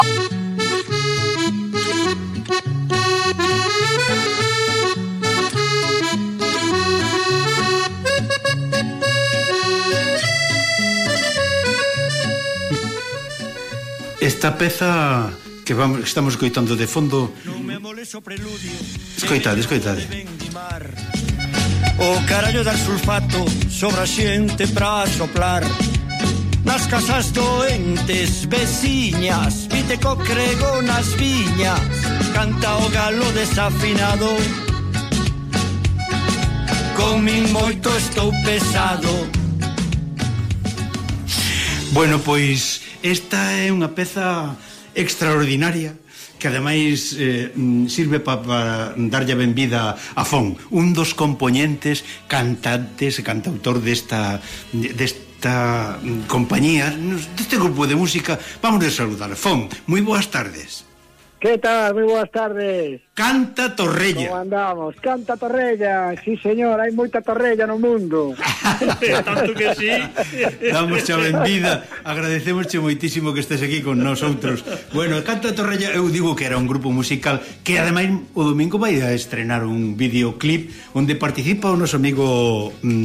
Esta peza que estamos escoitando de fondo, escoitade o carallo dar sulfato sobre a xente pra soplar nas casas doentes veciñas, vite co crego nas viñas, canta o galo desafinado, con min moito estou pesado. Bueno, pois esta é unha peza extraordinaria que ademais sirve para darlle a benvida a Fon, un dos componentes, cantantes e cantautor desta compañía, deste grupo de música. Vamos a saludar. Fon, moi boas tardes. Que tal? Moi boas tardes. Canta Torrella. Como andamos? Canta Torrella. Sí, señor, hai moita Torrella no mundo. Tanto que sí. Damos a benvida. Agradecemosche moitísimo que estés aquí con nosotros. Bueno, Canta Torrella, eu digo que era un grupo musical que ademais o domingo vai a estrenar un videoclip onde participa o noso amigo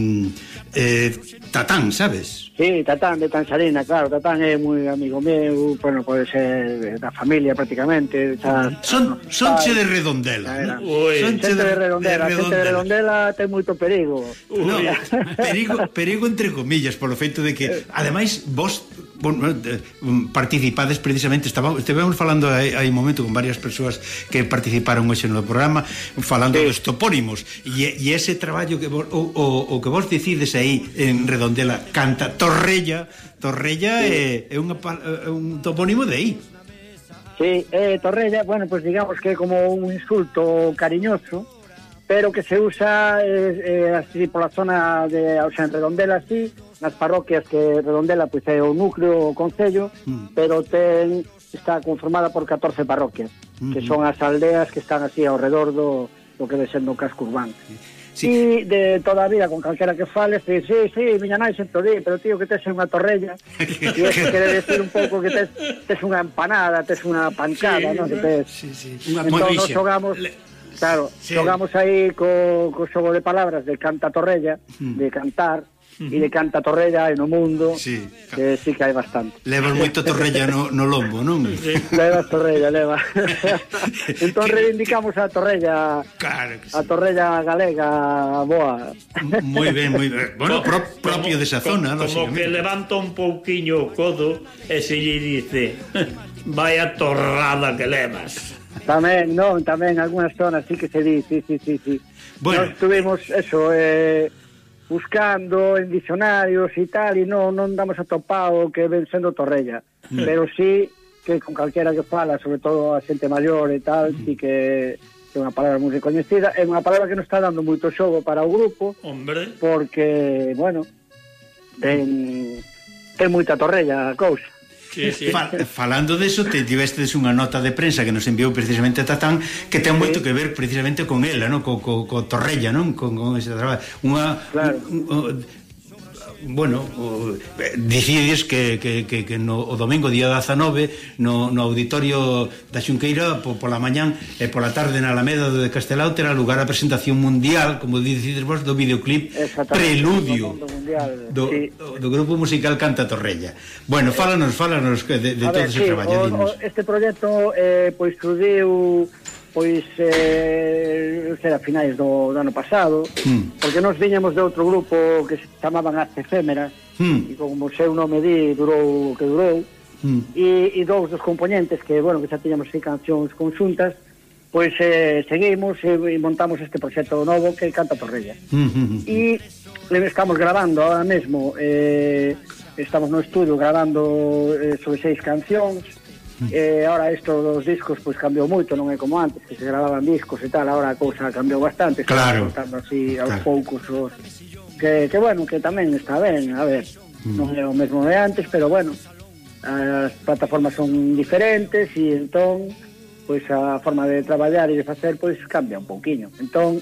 Tatán, sabes? Sí, Tatán de Tanzarina, claro. Tatán é moi amigo meu. Bueno, pode ser da familia prácticamente. Sonche de Redondela. Xente de Redondela. Xente de Redondela ten moito perigo. No, perigo entre comillas, polo feito de que ademais vos participades precisamente, estivemos falando hai un momento con varias persoas que participaron hoxe no programa, falando dos topónimos, e ese traballo que vos, o que vos decides aí en Redondela, Canta Torrella é un topónimo de aí. Sí, Torrella, bueno, pues digamos que é como un insulto cariñoso, pero que se usa así pola zona de, o sea, en Redondela así, nas parroquias, que Redondela pois é o núcleo, o concello, pero está conformada por 14 parroquias, que son as aldeas que están así ao redor do que ve sendo o casco urbano. Sí. E de toda a vida, con calquera que fales, sí, miña nai sempre o di, pero tío, que tes unha torrella, e eso quere decir un pouco que tes unha empanada, tes unha pancada, non? Que tes... Entón nos xogamos... Claro, xogamos aí co xogo de palabras de Canta Torrella, de cantar, e de Canta Torrella no mundo, que sí que hai bastante. Levas moito Torrella no lombo, non? Levas Torrella, leva. Entón reivindicamos a Torrella, claro que sí. A Torrella galega boa. Moi ben. Bueno, propio desa zona, como que levanta un pouquiño o codo e se lle dice vaya torrada que levas. Tamén, algunhas zonas sí que se di, sí. Bueno, nos tuvimos eso, buscando en dicionarios e tal, e non damos atopado que ven sendo Torrella, pero sí que con calquera que fala, sobre todo a xente maior e tal, sí que é unha palabra moi recoñecida, é unha palabra que non está dando moito xogo para o grupo, porque, bueno, ten moita Torrella a cousa. Sí. Falando deso, tivestes unha nota de prensa que nos enviou precisamente a Tatán, que ten moito que ver precisamente con ela, non? Co Torrella, non? Con ese traballo. Bueno, decides que o domingo día 19 no auditorio da Xunqueira pola mañán e pola tarde na Alameda de Castelao terá lugar a presentación mundial, como decides vos, do videoclip Preludio do grupo musical Canta Torrella. Bueno, fálanos de todo ese traballo. Este proxecto pois surdiu a finais do ano pasado, porque nos viñamos de outro grupo que se chamaban As Efémeras, e como o seu nome di, durou o que durou, e dous dos componentes que xa tiñamos cancións conxuntas, pois seguimos e montamos este proxecto novo que é Canta Torrella. E estamos grabando ahora mesmo, estamos no estudio grabando sobre 6 cancións. Ahora isto dos discos pois cambiou moito, non é como antes que se gravaban discos e tal, ahora a cousa cambiou bastante, claro, estamos así aos poucos que bueno, que tamén está ben, a ver, non é o mesmo de antes, pero bueno, as plataformas son diferentes e entón pois a forma de traballar e de facer pois cambia un pouquiño. Entón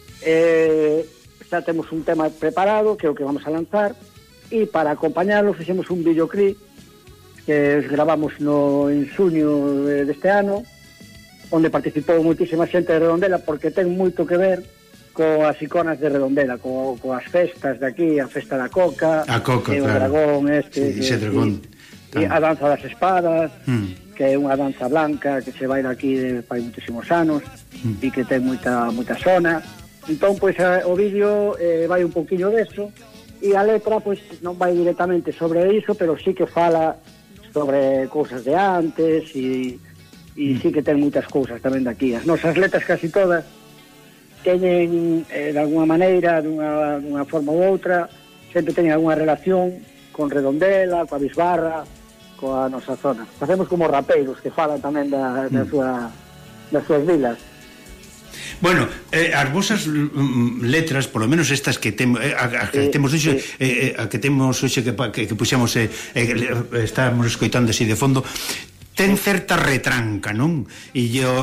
xa temos un tema preparado que é o que vamos a lanzar, e para acompañarlo fixemos un videoclip que gravamos en xuño deste ano, onde participou moitísima xente de Redondela, porque ten moito que ver coas iconas de Redondela, coas festas de aquí, a festa da Coca, o claro. Dragón dragón, e a danza das espadas, que é unha danza blanca que se vai daqui fai moitísimos anos e que ten moita zona. Entón, pois, o vídeo vai un poquinho deso, e a letra, pois, non vai directamente sobre iso, pero sí que fala sobre cousas de antes e sí que ten moitas cousas tamén daqui. As nosas letras casi todas teñen, de alguna maneira, dunha forma ou outra, sempre teñen alguna relación con Redondela, coa Bisbarra, coa nosa zona. Facemos como rapeiros que falan tamén das súas vilas. Bueno, as vosas letras, polo menos estas que temos hoxe, a que temos hoxe que puxemos, estábamos escoitando así de fondo, ten certa retranca, non? E yo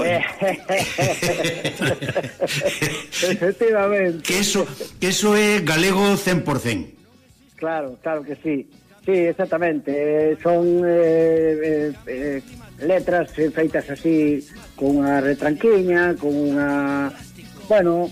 efectivamente que eso é galego 100%. Claro que sí. Sí, exactamente. Son letras feitas así con unha retranquiña, con unha, bueno,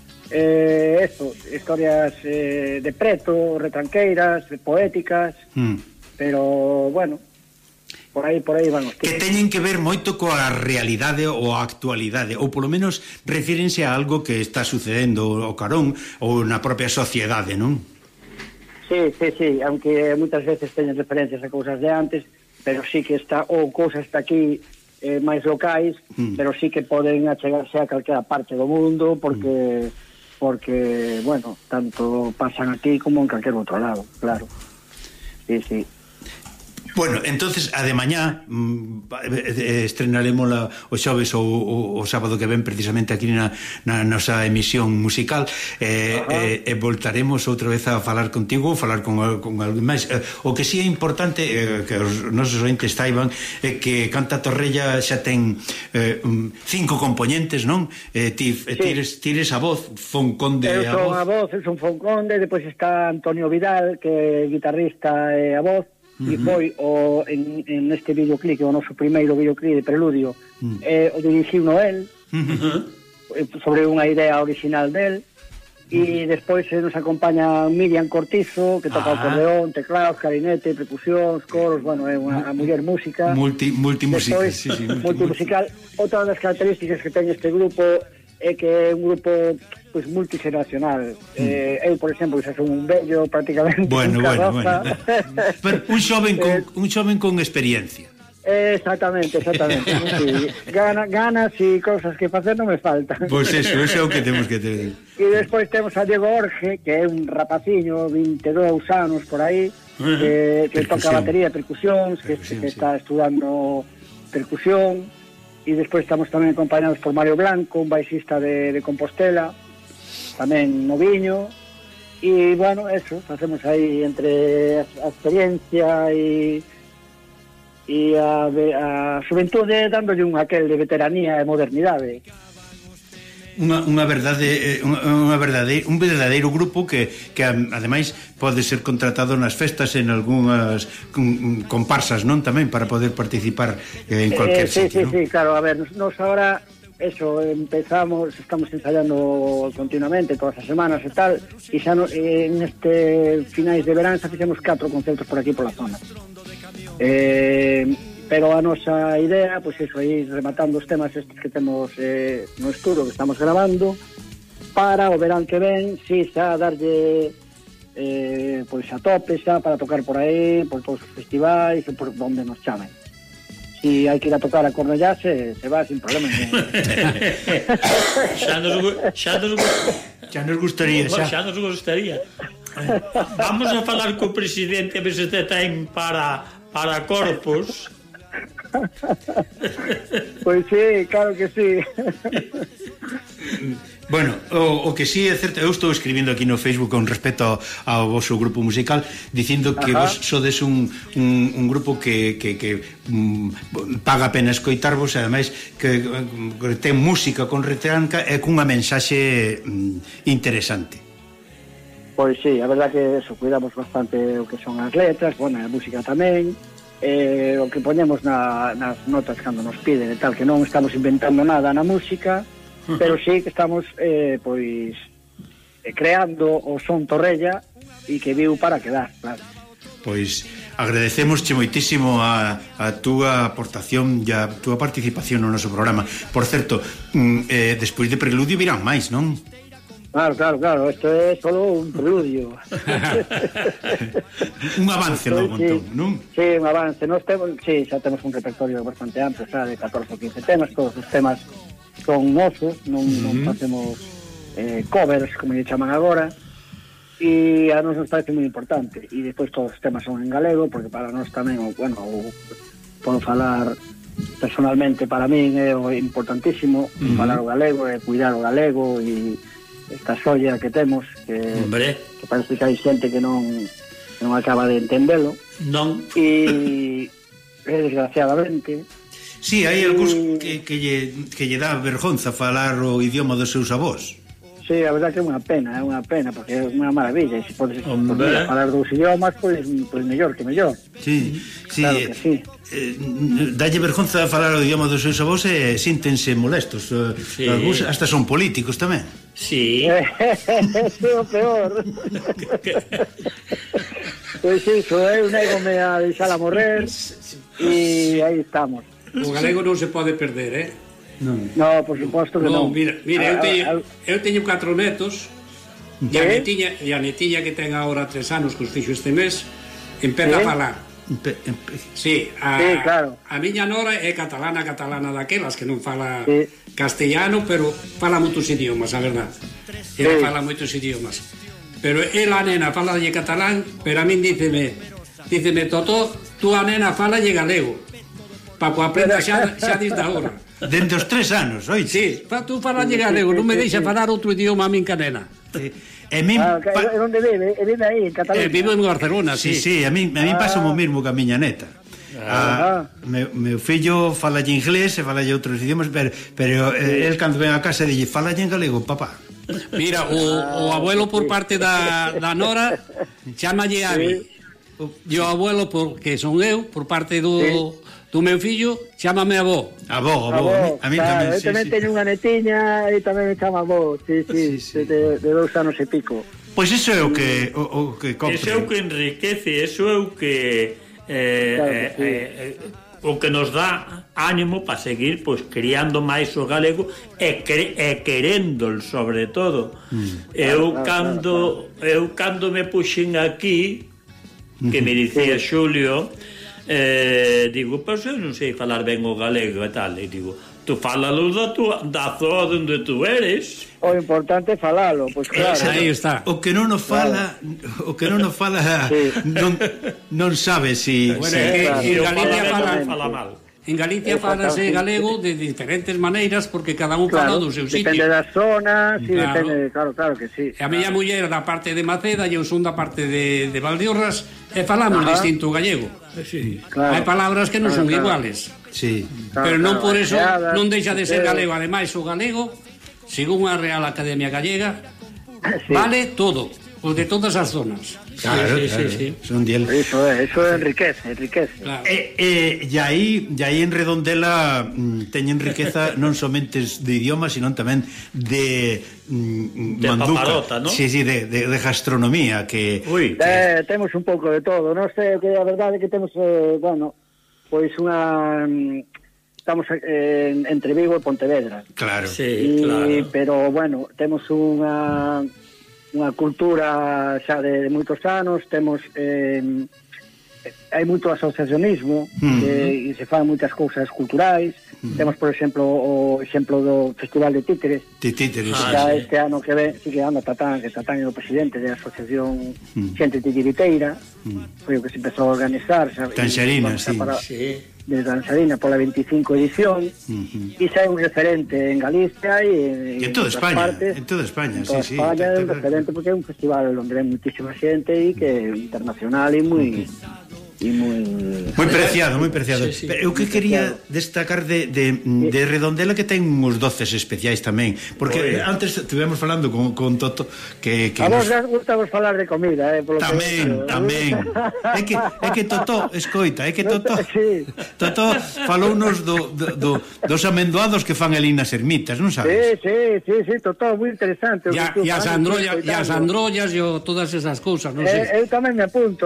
historias de preto, retranqueiras, poéticas, pero bueno, por aí van os que teñen que ver moito coa realidade ou a actualidade, ou polo menos refírense a algo que está sucedendo ao carón ou na propia sociedade, non? Sí, aunque moitas veces teñen referencias a cousas de antes, pero sí que está, ou cousas de aquí máis locais, pero sí que poden achegarse a calquera parte do mundo, porque, bueno, tanto pasan aquí como en calquer outro lado, claro. Sí. Bueno, entonces, a de mañá estrenarémola o xoves ou o sábado que ven precisamente aquí na nosa emisión musical, e voltaremos outra vez a falar contigo, falar con alguén máis. O que sí é importante que os nosos ointes saiban é que Canta Torrella xa ten 5 componentes, non? Tires a voz, Fonconde a voz. Eu son Fonconde, depois está Antonio Vidal, que é guitarrista e a voz, e foi en este videoclip, o noso primeiro videoclip de Preludio, o dirixiu Noel, sobre unha idea original del, e despois nos acompaña Miriam Cortizo, que toca o acordeón, teclados, clarinete, percusións, coros, bueno, é unha muller música, multimúsica. Despois, multimusical. Outra das características que ten este grupo é que é un grupo pois multigeneracional. Eu, por exemplo, xa son un vello prácticamente. Bueno. Pero un xoven con experiencia. Exactamente. Sí. Ganas e cousas que facer non me faltan. Pois eso é o que temos que ter. E despois temos a Diego Orge, que é un rapaciño, 22 anos por aí, que toca batería e percusións, que está estudando percusión. E despois estamos tamén acompañados por Mario Blanco, un baixista de Compostela, tamén noviño, e bueno, eso, facemos aí entre a experiencia e a xuventude dándolle un aquel de veteranía e modernidade. Un verdadeiro grupo que ademais pode ser contratado nas festas en algunhas comparsas, non? Tamén para poder participar en cualquier sitio, Sí, claro, a ver, nos ahora eso, estamos ensayando continuamente todas as semanas e tal, e xa neste finais de verán xa fixemos 4 concertos por aquí pola zona, pero a nosa idea, pois eso, aí rematando os temas estes que temos no estudo que estamos grabando, para o verán que ven, si xa darlle pois a tope xa para tocar por aí, por todos os festivais e por onde nos chamen. Si hai que ir a tocar a Cornellá, se va sin problema. Xa nos gustaría. Vamos a falar co presidente a ver se te ten para corpos. Pois sí, claro que sí. Bueno, o que sí é certo, eu estou escribindo aquí no Facebook con respecto ao vosso grupo musical, dicindo que vos sodes un grupo que paga a pena escoitarvos, e ademais que ten música con retranca e cunha mensaxe interesante. Pois sí, a verdad que eso, cuidamos bastante o que son as letras, bueno, a música tamén, o que poñemos nas notas cando nos piden e tal, que non estamos inventando nada na música, pero sí que estamos pois creando o son Torrella e que viu para quedar, claro. Pois agradecemosche moitísimo a túa aportación e a túa participación no noso programa. Por certo, despois de Preludio virán máis, non? Claro, isto é solo un preludio. Un avance logo, sí, entón, non? Sí, un avance. Nos temos, sí, xa temos un repertorio bastante amplio, xa de 14 ou 15 temas, todos os temas son nosos, non facemos covers, como lle chaman agora, e a nos parece moi importante. E despois todos os temas son en galego, porque para nós tamén, podo falar personalmente, para min é importantísimo falar o galego e cuidar o galego e esta xoia que temos que parece que hai xente que non acaba de entendelo e desgraciadamente sí, hai algúns que lle dá vergonza falar o idioma dos seus avós. Sí, a verdade que é unha pena porque é unha maravilla e se podes falar dos idiomas pois mellor que mellor. Sí, claro que sí. Dalle vergonza falar o idioma dos seus avós e síntense molestos. Algúns hasta son políticos tamén. Sí. Eso é o peor. Pois iso, eu negome a deixala morrer e aí estamos. O galego non se pode perder, No, por suposto que non. Mira, eu teño 4 netos e a netiña que ten agora 3 anos que os fixo este mes empeza a falar. Sí, claro. A miña nora é catalana daquelas que non fala castellano, pero fala moitos idiomas, a verdade. Ela fala moitos idiomas. Pero ela, a nena, fala de catalán, pero a min díceme, Totó, tú a nena fala de galego. Para que aprenda xa desde agora. Dende os 3 anos, oi? Sí, tú fala de galego, non me deixa falar outro idioma a min que a nena. Onde vive? Vive aí, en Cataluña? Vive en Barcelona, sí. Sí, a min pasa o mesmo que a miña neta. Meu fillo fala inglés e fala outros idiomas, pero el cando ven a casa dille fala en galego, papá. Mira, o abuelo por parte da nora chámalle Abi. E o abuelo, porque son eu, por parte do meu fillo, chámame avó. Avó, a mí tamén, sí. Eu tamén teño unha netiña e tamén me chama avó, sí, de 2 anos e pico. Pois iso é o que compre. Iso é o que enriquece, iso é o que o que nos dá ánimo para seguir pois criando máis o galego e queréndolo sobre todo. Eu cando me puxen aquí, que me dicía Xulio, digo, pois eu non sei falar ben o galego e tal, e digo, tú falalo da zona onde tú eres. O importante é falalo, pois claro. Aí está. O que non nos fala non sabe si en Galicia fala mal. En Galicia falase galego de diferentes maneiras porque cada un fala do seu sitio. Depende das zonas, depende, claro que sí. A miña muller da parte de Maceda e eu son da parte de Valdeorras e falamos distinto o gallego. Sí. Hai palabras que non son iguales. Sí. Pero non por eso non deixa de ser galego. Ademais, o galego, según a Real Academia Gallega, vale todo, os de todas as zonas. Claro. Son diel. Eso enriquece. Claro. E aí en Redondela teñen riqueza non somente de idiomas, sino tamén de manduca, paparota, ¿no? Sí, de gastronomía que temos un pouco de todo. Non sei, que a verdade é que temos pois unha estamos entre Vigo e Pontevedra. Claro. Sí, claro. Pero temos unha cultura xa de moitos anos, temos hai moito asociacionismo e se fan moitas cousas culturais. Temos, por exemplo, o exemplo do Festival de Títeres. Este ano que ven, sí que anda Tatán, que Tatán é o presidente da Asociación Xente Titiriteira, foi o que se empezou a organizar. Tanxarina, sí. De Tanxarina pola 25 edición e xa é un referente en Galicia e en toda España, en toda España, sí. España é un referente porque é un festival onde ven muitísima xente e que é internacional e moi moi preciado. Sí. Eu que quería destacar de Redondela que ten uns doces especiais tamén, porque antes estivemos falando con Toto que a vos gustamos falar de comida, polo tamén. É que Toto, escoita, Toto falounos dos amendoados que fan ali nas ermitas, non sabes? Sí, Toto, moi interesante. E as androllas e todas esas cousas, non sei. Eu tamén me apunto,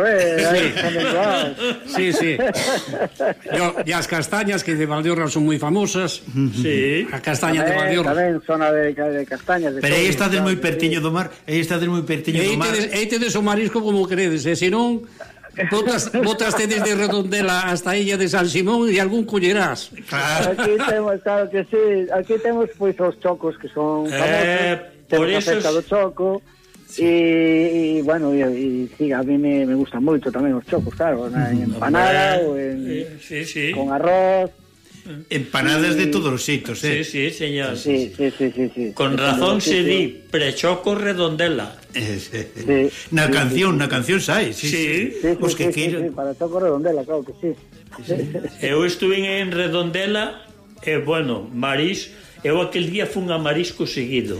Sí. E as castañas que de Valdeorras son moi famosas. Sí. A castaña de Valdeorras. Tamén zona de castañas. Pero aí estades moi pertiño do mar. E tedes o marisco como queredes, e senón botas tedes de Redondela hasta a illa de San Simón e algún collerás. Claro. Aquí temos, claro que sí. Aquí temos pois os chocos que son famosos. Por temos eso a festa do choco. E bueno, sí, a mí me gustan moito tamén os chocos, claro, en empanada ou con arroz. Empanadas de todos os xeitos, Sí, señor. Sí. Con razón se di prechoco Redondela. Na canción sai. Sí. Para choco Redondela, claro que sí. Eu estuve en Redondela e, bueno, eu aquel día fun a marisco seguido.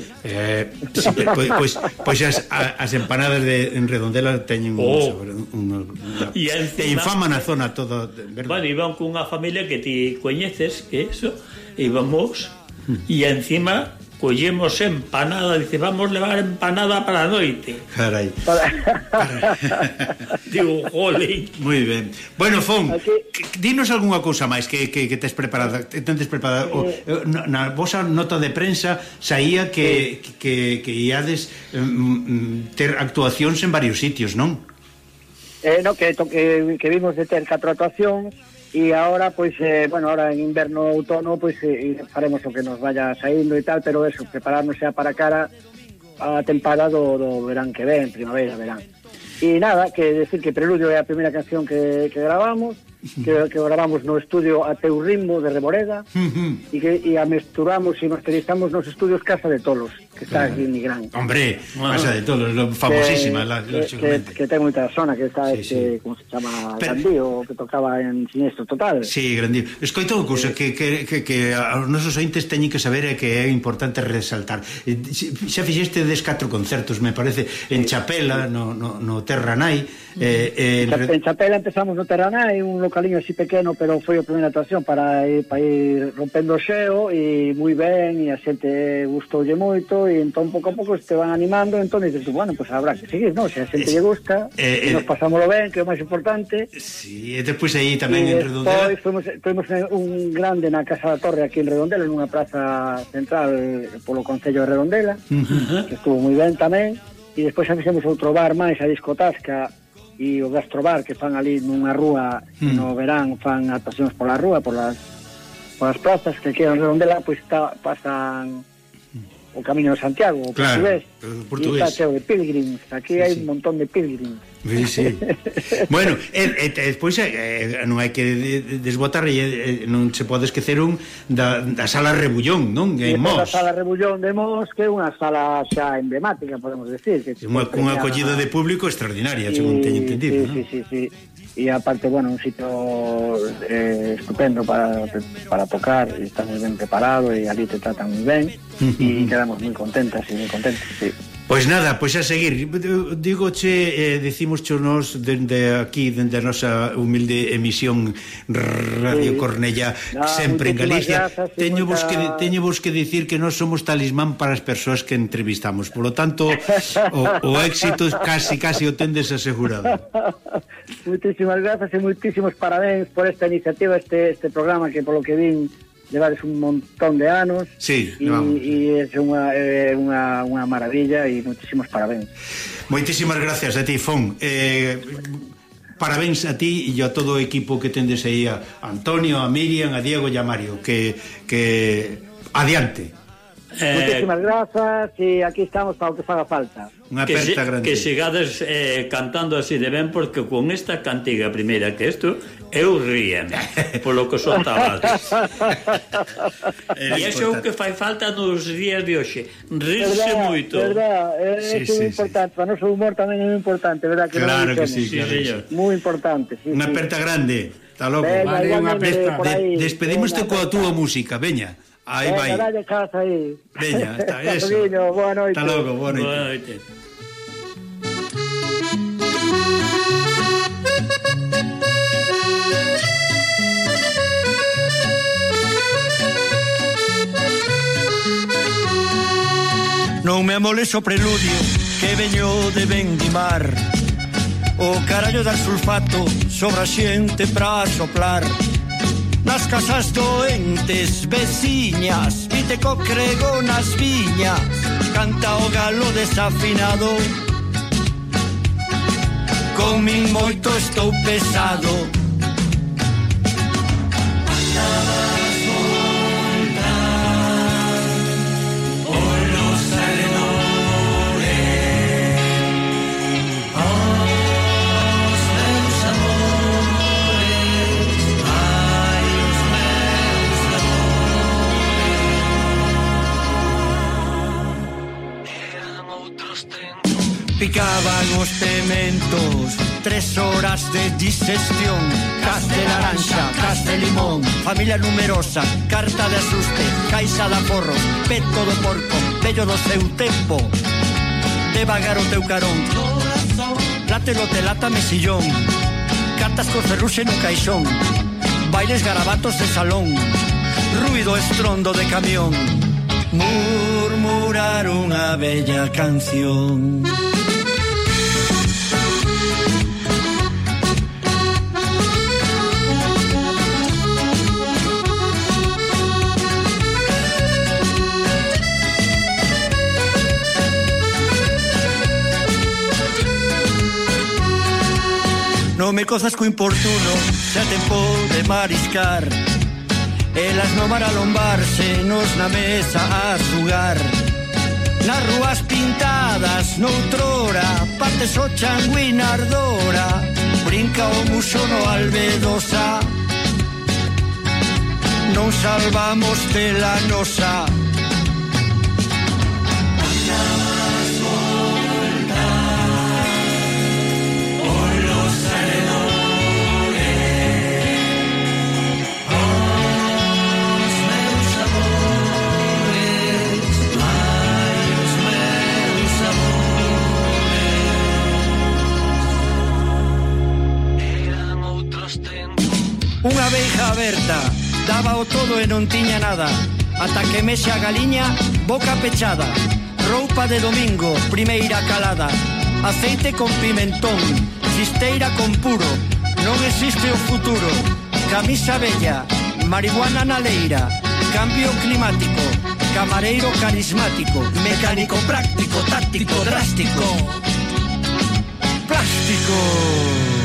Pois as empanadas en Redondela teñen un sabor, e infama na zona toda, verdad? Bueno, iban cunha familia que ti coñeces, que eso, íbamos, e encima collemos empanada, dice, vamos levar empanada para a noite. Carai. Digo, jolín. Moi ben. Bueno, Fon, dinos algunha cousa máis que tendes preparada. Na vosa nota de prensa saía que iades ter actuacións en varios sitios, non? No, que vimos de ter 4 actuacións. E agora, pois, ahora en inverno ou outono, pois, faremos o que nos vaya saindo e tal, pero eso, prepararnos xa para cara a tempada do verán que ven, primavera, verán. E nada, que decir que Preludio é a primeira canción que gravamos, que gravamos no estudio A Teu Ritmo de Reboreda, e a mesturamos e masterizamos nos estudios Casa de Tolos, que está aquí en Nigrán. Hombre, Casa de Tolos, famosísima, que ten moita zona, que está como se chama, Gandío, que tocaba en Siniestro Total. Sí, Gandío. Escoita unha cousa que os nosos ointes teñen que saber e que é importante resaltar. Xa fixeste 4 concertos, me parece, en Chapela, no Terranai. En Chapela empezamos no Terranai, un localiño así pequeno, pero foi a primeira actuación para ir rompendo o xeo, e moi ben, e a xente gustoulle moito, e entón pouco a pouco te van animando, entón dices, bueno, pues habrá que seguir, non? Se a xente lle gusta, e nos pasámoslo ben, que é o máis importante. Sí, e despois aí tamén en Redondela. Tuvimos un grande na Casa da Torre aquí en Redondela, nunha praza central polo Concello de Redondela, que estuvo moi ben tamén, e despois xa fixemos outro bar máis, a Discotasca e o Gastrobar, que fan ali nunha rúa, no verán fan actuacións pola rúa, polas plazas que quedan en Redondela, pois pasan o Camiño de Santiago, o portugués, e está cheo de pilgrims, aquí hai un montón de pilgrims. Sí. Bueno, despois non hai que desbotar, non se pode esquecer da Sala Rebullón, non? En Mos. A Sala Rebullón de Mos, que é unha sala xa emblemática, podemos decir. Unha acollida de público extraordinaria, según teño entendido. Sí. E aparte, bueno, un sitio estupendo para tocar, e está moi ben preparado, e ali te tratan moi ben, e quedamos moi contentas, sí. Pois nada, pois a seguir. Dígoche, dicimoscho nos dende aquí, dende a nosa humilde emisión Radio Cornella, sempre en Galicia. Teño vos que dicir que nós somos talismán para as persoas que entrevistamos. Por lo tanto, o éxito casi o tendes asegurado. Muchísimas grazas e muchísimos parabéns por esta iniciativa, este programa que polo que vin levades un montón de anos. Sí, e é unha maravilla, e muchísimos parabéns. Moitísimas gracias a ti, Fon. Parabéns a ti e a todo o equipo que tendes aí, a Antonio, a Miriam, a Diego e a Mario, que adiante. Muchísimas grazas e aquí estamos para o que faga falta. Unha aperta grande. Que sigades cantando así de ben, porque con esta cantiga primeira que isto eu ríen polo que son tabades. E iso é o que fai falta nos días de hoxe, rirse moito. Verdad, é importante, para noso humor tamén é importante, verdad? Que claro que sí, señor. Moi importante, sí. Unha aperta grande. Hasta logo. Vale, unha aperta. Despedimoste coa túa música, veña. Aí vai. Dalle casa aí. Veña, está eso. Boa noite. Hasta logo, boa noite. Boa noite. Non me amoles o preludio que veño de Vendimar. O carallo dar sulfato sobre a xente pra soplar. Nas casas doentes, veciñas, vite co crego nas viñas, canta o galo desafinado. Con min moito estou pesado. Picaban os pementos, 3 horas de digestión. Cas de laranxa, cas de limón, familia numerosa, carta de asuste, caixa de aforros, peto do porco, vello do seu tempo. Devagar o teu carón, látelo te lata mesillón, cartas con ferruxe no caixón, bailes garabatos de salón, ruido estrondo de camión, murmurar unha bella canción. Non me cozas co importuno, xa tempo de mariscar. Elas non van a lombarse, nos na mesa a xugar. Nas rúas pintadas, noutrora, partes o changui na ardora. Brinca o muso no albedosa. Non salvamos de la nosa. Unha veiga aberta, daba o todo e non tiña nada, ata que mexe a galiña, boca pechada. Roupa de domingo, primeira calada, aceite con pimentón, cisteira con puro, non existe o futuro. Camisa bella, marihuana na leira, cambio climático, camareiro carismático, mecánico práctico, táctico, drástico, plástico.